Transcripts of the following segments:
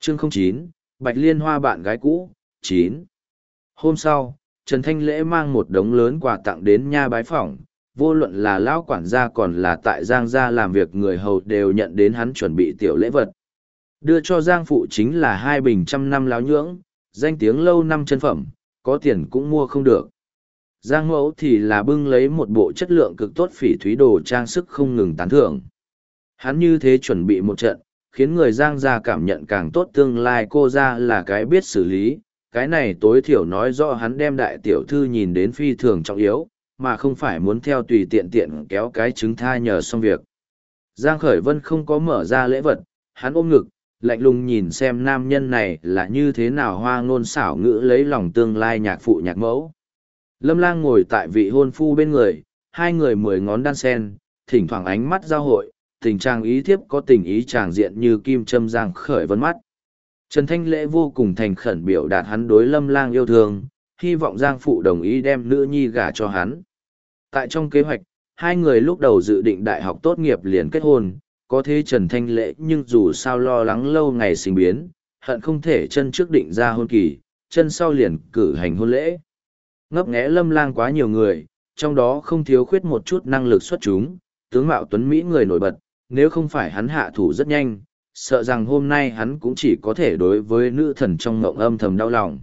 Chương 09, Bạch Liên Hoa bạn gái cũ, 9. Hôm sau, Trần Thanh Lễ mang một đống lớn quà tặng đến nha bái phỏng, vô luận là lão quản gia còn là tại Giang gia làm việc người hầu đều nhận đến hắn chuẩn bị tiểu lễ vật. Đưa cho Giang phụ chính là 2 bình trăm năm láo nhưỡng, danh tiếng lâu năm chân phẩm, có tiền cũng mua không được. Giang mẫu thì là bưng lấy một bộ chất lượng cực tốt phỉ thúy đồ trang sức không ngừng tán thưởng. Hắn như thế chuẩn bị một trận, khiến người Giang gia cảm nhận càng tốt, tương lai cô ra là cái biết xử lý, cái này tối thiểu nói rõ hắn đem đại tiểu thư nhìn đến phi thường trọng yếu, mà không phải muốn theo tùy tiện tiện kéo cái trứng tha nhờ xong việc. Giang Khởi Vân không có mở ra lễ vật, hắn ôm ngực, lạnh lùng nhìn xem nam nhân này là như thế nào hoa ngôn xảo ngữ lấy lòng tương lai nhạc phụ nhạc mẫu. Lâm Lang ngồi tại vị hôn phu bên người, hai người 10 ngón đan sen, thỉnh thoảng ánh mắt giao hội, tình trạng ý thiếp có tình ý tràng diện như kim châm Giang Khởi Vân mắt. Trần Thanh Lễ vô cùng thành khẩn biểu đạt hắn đối Lâm Lang yêu thương, hy vọng Giang phụ đồng ý đem nữ nhi gả cho hắn. Tại trong kế hoạch, hai người lúc đầu dự định đại học tốt nghiệp liền kết hôn, có thế Trần Thanh Lễ nhưng dù sao lo lắng lâu ngày sinh biến, hận không thể chân trước định ra hôn kỳ, chân sau liền cử hành hôn lễ. Ngấp nghé Lâm Lang quá nhiều người, trong đó không thiếu khuyết một chút năng lực xuất chúng, tướng mạo tuấn Mỹ người nổi bật, nếu không phải hắn hạ thủ rất nhanh, sợ rằng hôm nay hắn cũng chỉ có thể đối với nữ thần trong ngộng âm thầm đau lòng.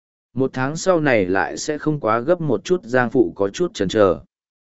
1 tháng sau này lại sẽ không quá gấp một chút, Giang phụ có chút chần chờ.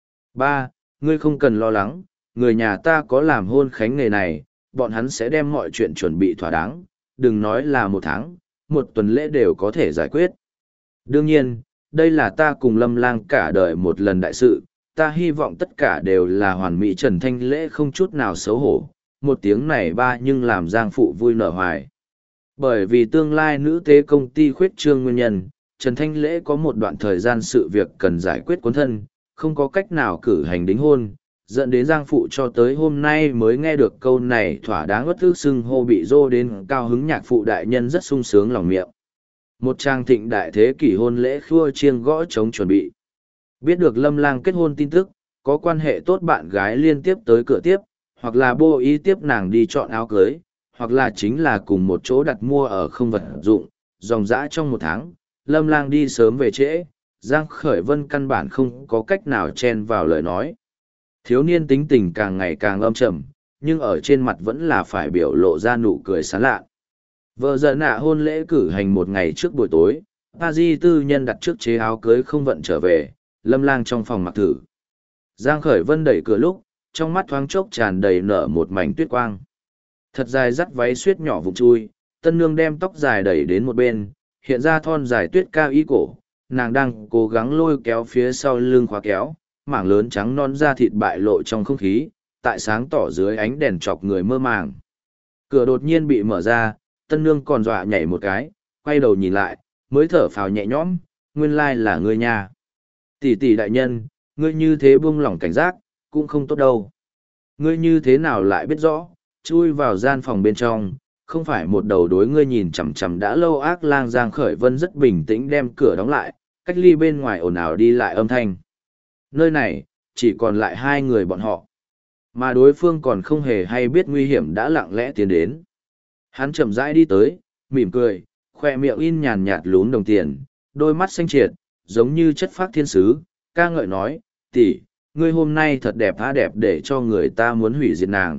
Ba, ngươi không cần lo lắng, người nhà ta có làm hôn khánh nghề này, bọn hắn sẽ đem mọi chuyện chuẩn bị thỏa đáng, đừng nói là 1 tháng, 1 tuần lễ đều có thể giải quyết. Đương nhiên, đây là ta cùng Lâm Lang cả đời một lần đại sự, ta hy vọng tất cả đều là hoàn mỹ. Trần Thanh Lễ không chút nào xấu hổ, một tiếng này ba nhưng làm Giang phụ vui nở hoài. Bởi vì tương lai nữ tế công ty khuyết trương nguyên nhân, Trần Thanh Lễ có một đoạn thời gian sự việc cần giải quyết cuốn thân, không có cách nào cử hành đính hôn, dẫn đến Giang phụ cho tới hôm nay mới nghe được câu này thỏa đáng bất ức xưng hô bị dô đến cao hứng. Nhạc phụ đại nhân rất sung sướng lòng miệng. Một trang thịnh đại thế kỷ hôn lễ khua chiêng gõ trống chuẩn bị. Biết được Lâm Lang kết hôn tin tức, có quan hệ tốt bạn gái liên tiếp tới cửa tiếp, hoặc là bô ý tiếp nàng đi chọn áo cưới, hoặc là chính là cùng một chỗ đặt mua ở không vật dụng, dòng dã trong 1 tháng, Lâm Lang đi sớm về trễ, Giang Khởi Vân căn bản không có cách nào chen vào lời nói. Thiếu niên tính tình càng ngày càng âm trầm, nhưng ở trên mặt vẫn là phải biểu lộ ra nụ cười sán lạ. Vợ giờ nạ hôn lễ cử hành 1 ngày trước buổi tối, Paris tư nhân đặt trước chế áo cưới không vận trở về, Lâm Lang trong phòng mặc thử. Giang Khởi Vân đẩy cửa lúc, trong mắt thoáng chốc tràn đầy nở một mảnh tuyết quang. Thật dài dắt váy xuyết nhỏ vùng chui, tân nương đem tóc dài đẩy đến một bên, hiện ra thon dài tuyết cao y cổ, nàng đang cố gắng lôi kéo phía sau lưng khóa kéo, mảng lớn trắng non da thịt bại lộ trong không khí, tại sáng tỏ dưới ánh đèn chọc người mơ màng. Cửa đột nhiên bị mở ra, tân nương còn dọa nhảy một cái, quay đầu nhìn lại, mới thở phào nhẹ nhõm, nguyên lai là ngươi nha. Tỷ tỷ đại nhân, ngươi như thế buông lỏng cảnh giác, cũng không tốt đâu. Ngươi như thế nào lại biết rõ, chui vào gian phòng bên trong, không phải một đầu đối ngươi nhìn chằm chằm đã lâu ác lang. Giang Khởi Vân rất bình tĩnh đem cửa đóng lại, cách ly bên ngoài ồn ào đi lại âm thanh. Nơi này, chỉ còn lại 2 người bọn họ. Mà đối phương còn không hề hay biết nguy hiểm đã lặng lẽ tiến đến. Hắn chậm rãi đi tới, mỉm cười, khoe miệng in nhàn nhạt lún đồng tiền, đôi mắt xanh triệt, giống như chất phác thiên sứ, ca ngợi nói, tỷ, ngươi hôm nay thật đẹp há đẹp để cho người ta muốn hủy diệt nàng.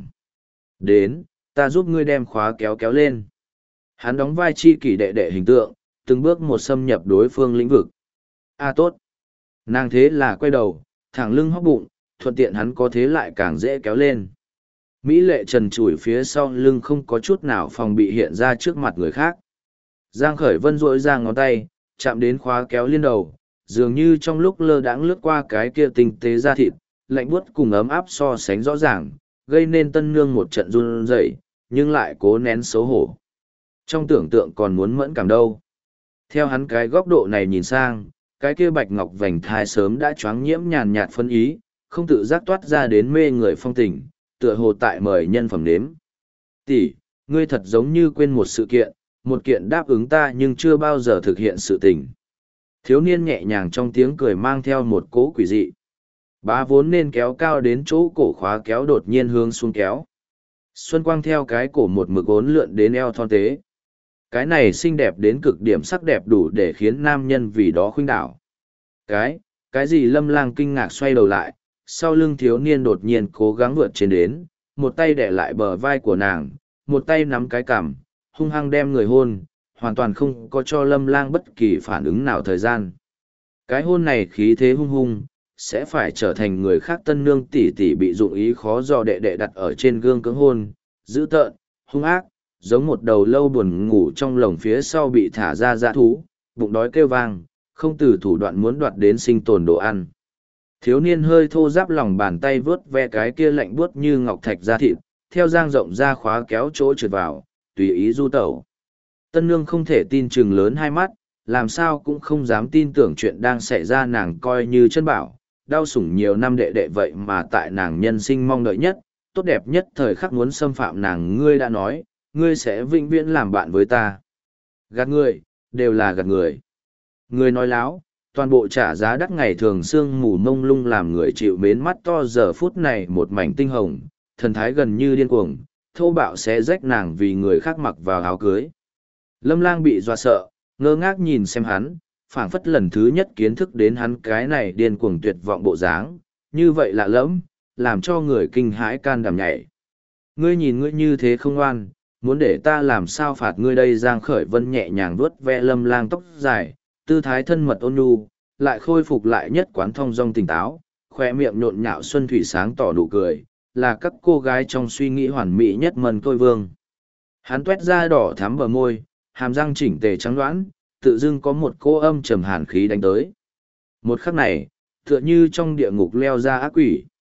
Đến, ta giúp ngươi đem khóa kéo kéo lên. Hắn đóng vai chi kỷ đệ đệ hình tượng, từng bước một xâm nhập đối phương lĩnh vực. Tốt. Nàng thế là quay đầu, thẳng lưng hóc bụng, thuận tiện hắn có thế lại càng dễ kéo lên. Mỹ lệ trần trụi phía sau lưng không có chút nào phòng bị hiện ra trước mặt người khác. Giang Khởi Vân duỗi ra ngón tay, chạm đến khóa kéo liên đầu, dường như trong lúc lơ đãng lướt qua cái kia tinh tế da thịt, lạnh buốt cùng ấm áp so sánh rõ ràng, gây nên tân nương một trận run rẩy, nhưng lại cố nén xấu hổ. Trong tưởng tượng còn muốn mẫn cảm đâu. Theo hắn cái góc độ này nhìn sang, cái kia bạch ngọc vành thai sớm đã choáng nhiễm nhàn nhạt phân ý, không tự giác toát ra đến mê người phong tình, tựa hồ tại mời nhân phẩm nếm. Tỷ, ngươi thật giống như quên một sự kiện, một kiện đáp ứng ta nhưng chưa bao giờ thực hiện sự tình. Thiếu niên nhẹ nhàng trong tiếng cười mang theo một cỗ quỷ dị. Bá vốn nên kéo cao đến chỗ cổ khóa kéo đột nhiên hướng xuống kéo. Xuân quang theo cái cổ một mực ốn lượn đến eo thon tế. Cái này xinh đẹp đến cực điểm, sắc đẹp đủ để khiến nam nhân vì đó khuynh đảo. Cái gì? Lâm Lang kinh ngạc xoay đầu lại, sau lưng thiếu niên đột nhiên cố gắng vượt trên đến, một tay đè lại bờ vai của nàng, một tay nắm cái cằm, hung hăng đem người hôn, hoàn toàn không có cho Lâm Lang bất kỳ phản ứng nào thời gian. Cái hôn này khí thế hung hung, sẽ phải trở thành người khác tân nương tỷ tỷ bị dụng ý khó dò đệ đệ đặt ở trên gương cưỡng hôn, dữ tợn, hung ác, giống một đầu lâu buồn ngủ trong lồng phía sau bị thả ra dã thú, bụng đói kêu vang, không từ thủ đoạn muốn đoạt đến sinh tồn đồ ăn. Thiếu niên hơi thô ráp lòng bàn tay vớt ve cái kia lạnh buốt như ngọc thạch da thịt, theo dang rộng ra khóa kéo chỗ trượt vào, tùy ý du tẩu. Tân nương không thể tin chừng lớn hai mắt, làm sao cũng không dám tin tưởng chuyện đang xảy ra, nàng coi như chân bảo, đau sủng nhiều năm đệ đệ vậy mà tại nàng nhân sinh mong đợi nhất, tốt đẹp nhất thời khắc muốn xâm phạm nàng. Ngươi đã nói, ngươi sẽ vĩnh viễn làm bạn với ta. Gạt người, đều là gạt người. Người nói láo, toàn bộ trả giá đắt ngày thường sương mù mông lung làm người chịu mến mắt to, giờ phút này một mảnh tinh hồng, thần thái gần như điên cuồng, thô bạo sẽ rách nàng vì người khác mặc vào áo cưới. Lâm Lang bị dọa sợ, ngơ ngác nhìn xem hắn, phảng phất lần thứ nhất kiến thức đến hắn cái này điên cuồng tuyệt vọng bộ dáng, như vậy lạ lẫm, làm cho người kinh hãi can đảm nhảy. Ngươi nhìn ngươi như thế không ngoan, muốn để ta làm sao phạt ngươi đây? Giang Khởi Vân nhẹ nhàng vuốt ve Lâm Lang tóc dài, tư thái thân mật ôn nhu, lại khôi phục lại nhất quán thong dong tỉnh táo, khoe miệng nhộn nhạo xuân thủy sáng tỏ nụ cười, là các cô gái trong suy nghĩ hoàn mỹ nhất mần tôi vương. Hắn tuét ra đỏ thắm bờ môi, hàm răng chỉnh tề trắng đoán, tự dưng có một cô âm trầm hàn khí đánh tới. Một khắc này, tựa như trong địa ngục leo ra ác quỷ.